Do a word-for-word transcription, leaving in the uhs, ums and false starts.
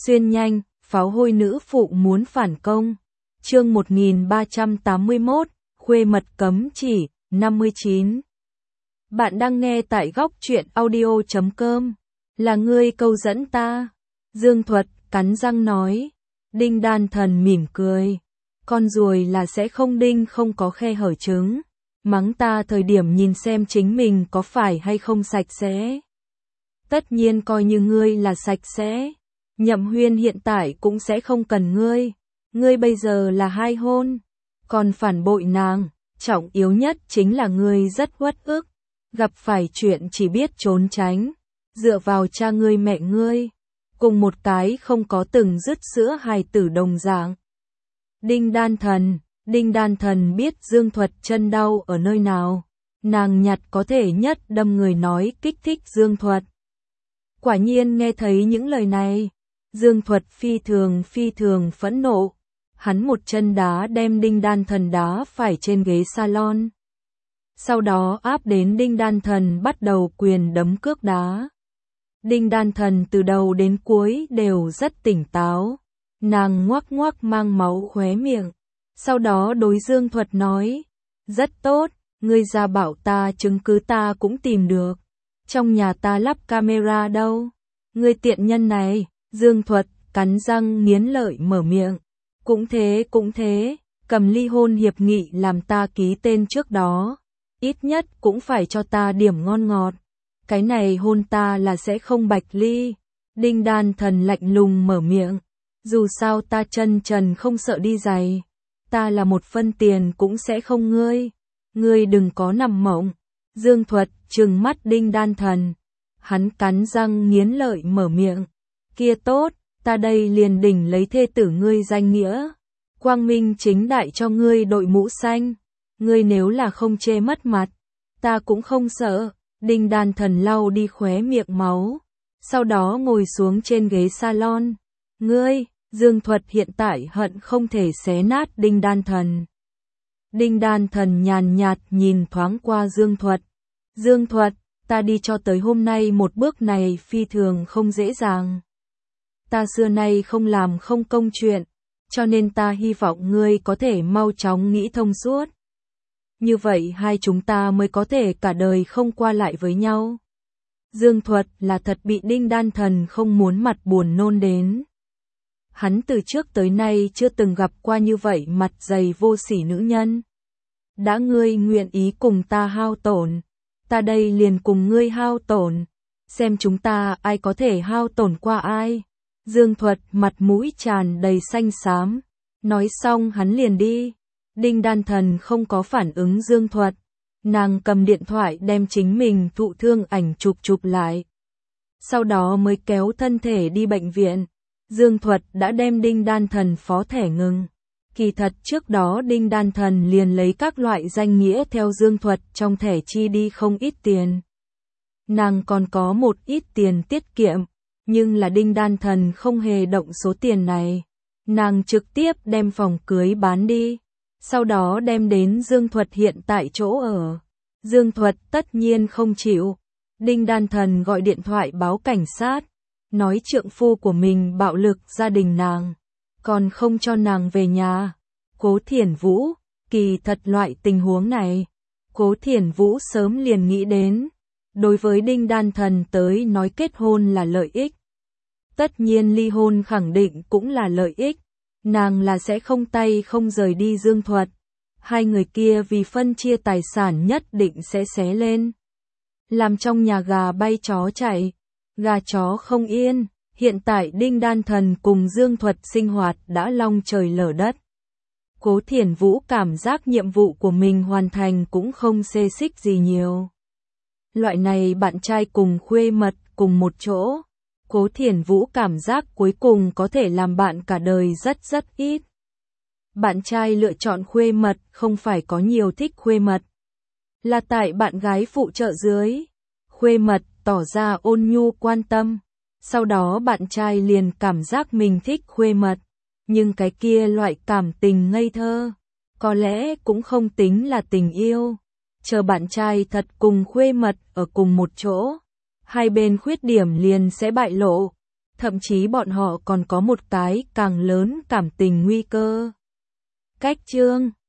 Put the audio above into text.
Xuyên nhanh, pháo hôi nữ phụ muốn phản công. Chương một nghìn ba trăm tám mươi mốt, khuê mật cấm chỉ, năm mươi chín. Bạn đang nghe tại góc truyện audio chấm com. Là ngươi câu dẫn ta. Dương Thuật cắn răng nói. Đinh Đan Thần mỉm cười. Con ruồi là sẽ không đinh không có khe hở trứng. Mắng ta thời điểm nhìn xem chính mình có phải hay không sạch sẽ. Tất nhiên coi như ngươi là sạch sẽ. Nhậm Huyên hiện tại cũng sẽ không cần ngươi. Ngươi bây giờ là hai hôn. Còn phản bội nàng, trọng yếu nhất chính là ngươi rất uất ức. Gặp phải chuyện chỉ biết trốn tránh. Dựa vào cha ngươi mẹ ngươi. Cùng một cái không có từng dứt sữa hài tử đồng dạng. Đinh Đan Thần, Đinh Đan Thần biết Dương Thuật chân đau ở nơi nào. Nàng nhặt có thể nhất đâm người nói kích thích Dương Thuật. Quả nhiên nghe thấy những lời này. Dương Thuật phi thường phi thường phẫn nộ. Hắn một chân đá đem Đinh Đan Thần đá phải trên ghế salon. Sau đó áp đến Đinh Đan Thần bắt đầu quyền đấm cước đá. Đinh Đan Thần từ đầu đến cuối đều rất tỉnh táo. Nàng ngoác ngoác mang máu khóe miệng. Sau đó đối Dương Thuật nói. Rất tốt, ngươi ra bảo ta chứng cứ ta cũng tìm được. Trong nhà ta lắp camera đâu? Ngươi tiện nhân này. Dương Thuật cắn răng nghiến lợi mở miệng. Cũng thế cũng thế, cầm ly hôn hiệp nghị làm ta ký tên trước đó. Ít nhất cũng phải cho ta điểm ngon ngọt. Cái này hôn ta là sẽ không bạch ly. Đinh Đan Thần lạnh lùng mở miệng. Dù sao ta chân trần không sợ đi giày. Ta là một phân tiền cũng sẽ không ngươi. Ngươi đừng có nằm mộng. Dương Thuật trừng mắt Đinh Đan Thần. Hắn cắn răng nghiến lợi mở miệng. Kia tốt, ta đây liền đỉnh lấy thê tử ngươi danh nghĩa. Quang minh chính đại cho ngươi đội mũ xanh. Ngươi nếu là không chê mất mặt, ta cũng không sợ. Đinh Đan Thần lau đi khóe miệng máu. Sau đó ngồi xuống trên ghế salon. Ngươi, Dương Thuật hiện tại hận không thể xé nát Đinh Đan Thần. Đinh Đan Thần nhàn nhạt nhìn thoáng qua Dương Thuật. Dương Thuật, ta đi cho tới hôm nay một bước này phi thường không dễ dàng. Ta xưa nay không làm không công chuyện, cho nên ta hy vọng ngươi có thể mau chóng nghĩ thông suốt. Như vậy hai chúng ta mới có thể cả đời không qua lại với nhau. Dương Thuật là thật bị Đinh Đan Thần không muốn mặt buồn nôn đến. Hắn từ trước tới nay chưa từng gặp qua như vậy mặt dày vô sỉ nữ nhân. Đã ngươi nguyện ý cùng ta hao tổn, ta đây liền cùng ngươi hao tổn. Xem chúng ta ai có thể hao tổn qua ai. Dương Thuật mặt mũi tràn đầy xanh xám. Nói xong hắn liền đi. Đinh Đan Thần không có phản ứng Dương Thuật. Nàng cầm điện thoại đem chính mình thụ thương ảnh chụp chụp lại. Sau đó mới kéo thân thể đi bệnh viện. Dương Thuật đã đem Đinh Đan Thần phó thẻ ngừng. Kỳ thật trước đó Đinh Đan Thần liền lấy các loại danh nghĩa theo Dương Thuật trong thẻ chi đi không ít tiền. Nàng còn có một ít tiền tiết kiệm. Nhưng là Đinh Đan Thần không hề động số tiền này. Nàng trực tiếp đem phòng cưới bán đi. Sau đó đem đến Dương Thuật hiện tại chỗ ở. Dương Thuật tất nhiên không chịu. Đinh Đan Thần gọi điện thoại báo cảnh sát. Nói trượng phu của mình bạo lực gia đình nàng. Còn không cho nàng về nhà. Cố Thiển Vũ, kỳ thật loại tình huống này. Cố Thiển Vũ sớm liền nghĩ đến. Đối với Đinh Đan Thần tới nói kết hôn là lợi ích. Tất nhiên ly hôn khẳng định cũng là lợi ích. Nàng là sẽ không tay không rời đi Dương Thuật. Hai người kia vì phân chia tài sản nhất định sẽ xé lên. Làm trong nhà gà bay chó chạy. Gà chó không yên. Hiện tại Đinh Đan Thần cùng Dương Thuật sinh hoạt đã long trời lở đất. Cố Thiển Vũ cảm giác nhiệm vụ của mình hoàn thành cũng không xê xích gì nhiều. Loại này bạn trai cùng khuê mật cùng một chỗ. Cố Thiển Vũ cảm giác cuối cùng có thể làm bạn cả đời rất rất ít. Bạn trai lựa chọn khuê mật không phải có nhiều thích khuê mật. Là tại bạn gái phụ trợ dưới. Khuê mật tỏ ra ôn nhu quan tâm. Sau đó bạn trai liền cảm giác mình thích khuê mật. Nhưng cái kia loại cảm tình ngây thơ. Có lẽ cũng không tính là tình yêu. Chờ bạn trai thật cùng khuê mật ở cùng một chỗ. Hai bên khuyết điểm liền sẽ bại lộ. thậm chí bọn họ còn có một cái càng lớn cảm tình nguy cơ. Cách chương